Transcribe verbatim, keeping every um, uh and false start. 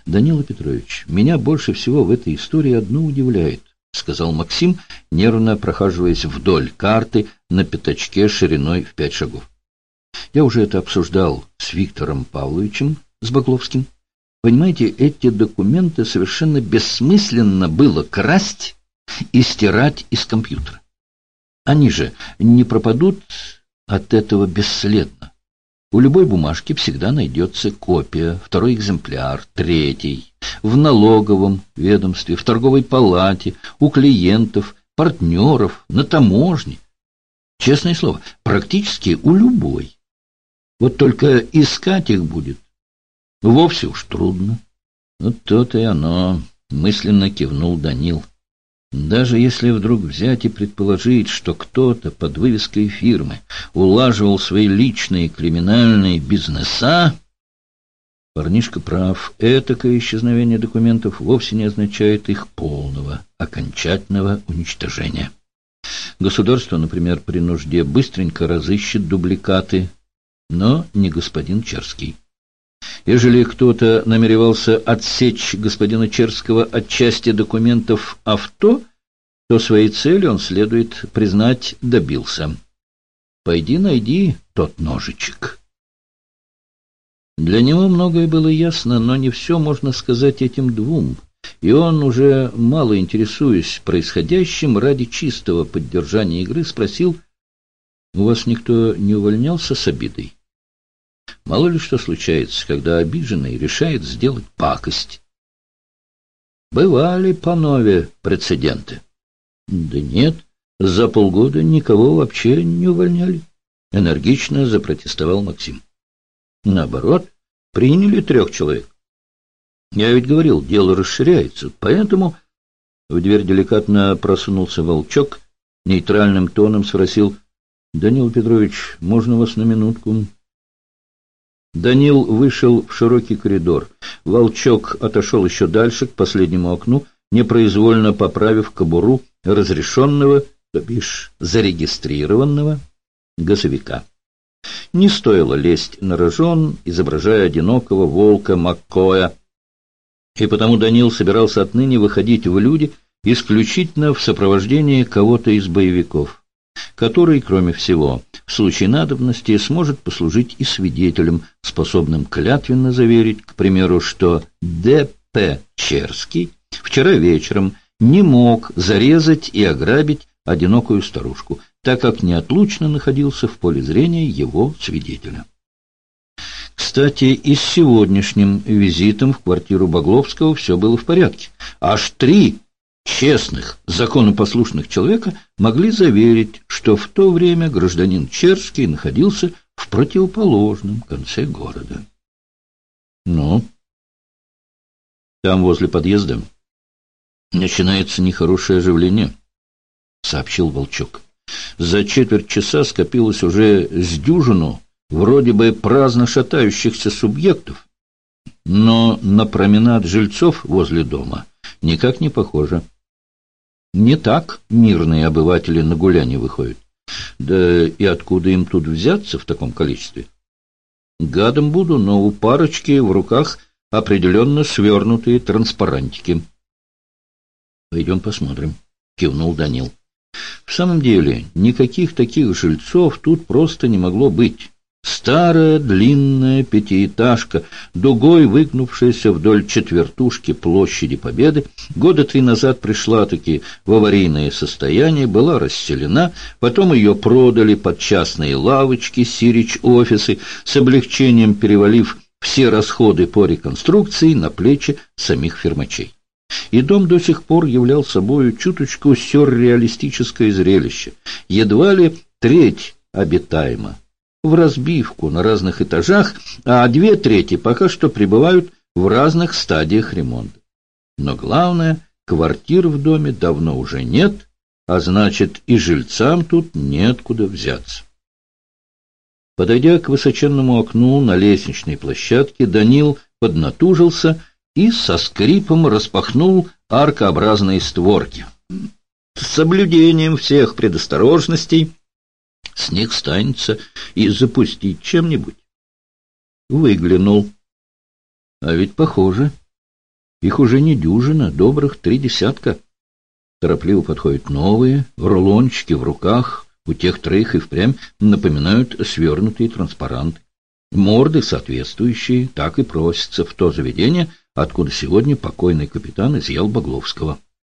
Данила Петрович, меня больше всего в этой истории одно удивляет, — сказал Максим, нервно прохаживаясь вдоль карты на пятачке шириной в пять шагов. Я уже это обсуждал с Виктором Павловичем, с Багловским. Понимаете, эти документы совершенно бессмысленно было красть и стирать из компьютера. Они же не пропадут от этого бесследно. У любой бумажки всегда найдется копия, второй экземпляр, третий, в налоговом ведомстве, в торговой палате, у клиентов, партнеров, на таможне. Честное слово, практически у любой. Вот только искать их будет вовсе уж трудно. Вот то-то и оно, мысленно кивнул Данил. Даже если вдруг взять и предположить, что кто-то под вывеской фирмы улаживал свои личные криминальные бизнеса, парнишка прав, этакое исчезновение документов вовсе не означает их полного, окончательного уничтожения. Государство, например, при нужде быстренько разыщет дубликаты, но не господин Черский. Ежели кто-то намеревался отсечь господина Черского от части документов авто, то своей цели он, следует признать, добился. Пойди найди тот ножичек. Для него многое было ясно, но не все можно сказать этим двум, и он, уже мало интересуясь происходящим, ради чистого поддержания игры спросил: «У вас никто не увольнялся с обидой? Мало ли что случается, когда обиженный решает сделать пакость». «Бывали, панове, прецеденты». «Да нет, за полгода никого вообще не увольняли», — энергично запротестовал Максим. «Наоборот, приняли трех человек. Я ведь говорил, дело расширяется, поэтому...» В дверь деликатно просунулся Волчок, нейтральным тоном спросил: «Данил Петрович, можно вас на минутку?» Данил вышел в широкий коридор. Волчок отошел еще дальше, к последнему окну, непроизвольно поправив кобуру разрешенного, то бишь зарегистрированного газовика. Не стоило лезть на рожон, изображая одинокого волка Маккоя, и потому Данил собирался отныне выходить в люди исключительно в сопровождении кого-то из боевиков, который, кроме всего, в случае надобности сможет послужить и свидетелем, способным клятвенно заверить, к примеру, что Д П Черский вчера вечером не мог зарезать и ограбить одинокую старушку, так как неотлучно находился в поле зрения его свидетеля. Кстати, и с сегодняшним визитом в квартиру Багловского все было в порядке. Аж три честных, законопослушных человека могли заверить, что в то время гражданин Черский находился в противоположном конце города. Ну, там возле подъезда начинается нехорошее оживление, сообщил Волчок. За четверть часа скопилось уже с дюжину вроде бы праздно шатающихся субъектов, но на променад жильцов возле дома никак не похоже. Не так мирные обыватели на гуляние выходят. Да и откуда им тут взяться в таком количестве? Гадом буду, но у парочки в руках определенно свернутые транспарантики. «Пойдем посмотрим», — кивнул Данил. В самом деле, никаких таких жильцов тут просто не могло быть. Старая длинная пятиэтажка, дугой выгнувшаяся вдоль четвертушки площади Победы, года три назад пришла-таки в аварийное состояние, была расселена, потом ее продали под частные лавочки, сирич-офисы, с облегчением перевалив все расходы по реконструкции на плечи самих фирмачей. И дом до сих пор являл собою чуточку сюрреалистическое зрелище, едва ли треть обитаема, в разбивку на разных этажах, а две трети пока что пребывают в разных стадиях ремонта. Но главное, квартир в доме давно уже нет, а значит, и жильцам тут неоткуда взяться. Подойдя к высоченному окну на лестничной площадке, Данил поднатужился и со скрипом распахнул аркообразные створки. С соблюдением всех предосторожностей снег станется и запустить чем-нибудь. Выглянул. А ведь похоже, Их уже не дюжина, добрых три десятка. Торопливо подходят новые, рулончики в руках, у тех троих и впрямь напоминают свернутые транспаранты. Морды соответствующие, так и просятся в то заведение, откуда сегодня покойный капитан изъял Багловского.